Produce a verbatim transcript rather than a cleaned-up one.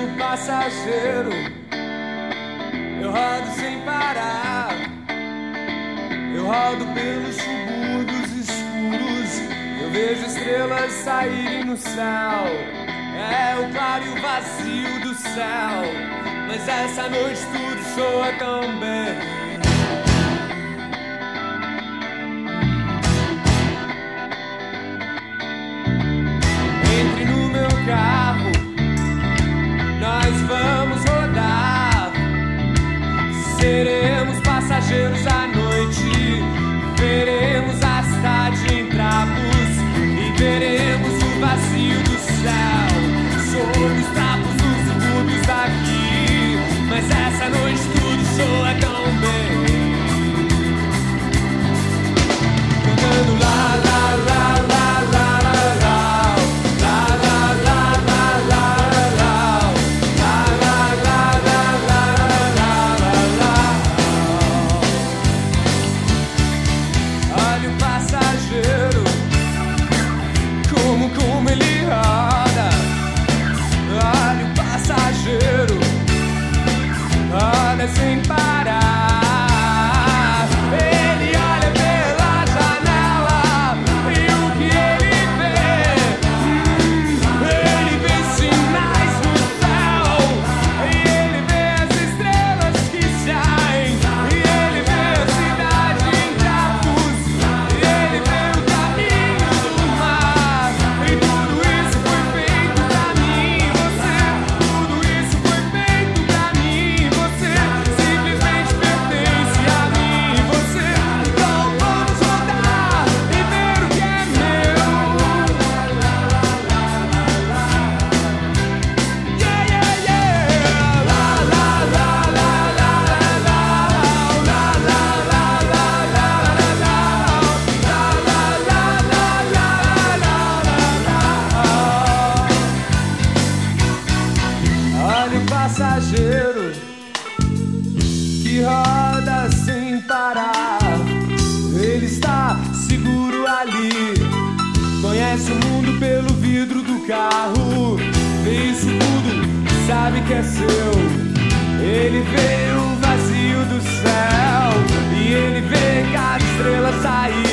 o passageiro, eu rodo sem parar. Eu rodo pelos subúrbios escuros, eu vejo estrelas saírem no céu. É o claro e o vazio do céu, mas essa noite tudo soa tão bem. Entre no meu carro, nós vamos rodar. Seremos passageiros à noite, veremos a cidade em trapos e veremos o vazio do céu. Sob os trapos dos subúrbios daqui, mas essa noite tudo soa tão bem. Cantando lá, lá, lá, lá, lá, lá, lá. Sem parar, ele olha pela janela e o que ele vê? Hum, ele vê sinais no céu, e ele vê as estrelas que saem, e ele vê a cidade em trapos, e ele vê o caminho do mar. E tudo isso foi feito pra mim e você, tudo isso foi feito pra mim e você. Simplesmente pertence a mim e você. Então vamos rodar e ver o que é meu. Yeah, yeah, yeah. La, la, la, la, la, la, la. La, la, la, la, la, la, la. La, la, la, la, la, la, la. Olha o passageiro que roda sem parar. Ele está seguro ali, conhece o mundo pelo vidro do carro. Vê isso tudo, sabe que é seu. Ele vê o vazio do céu e ele vê cada estrela sair.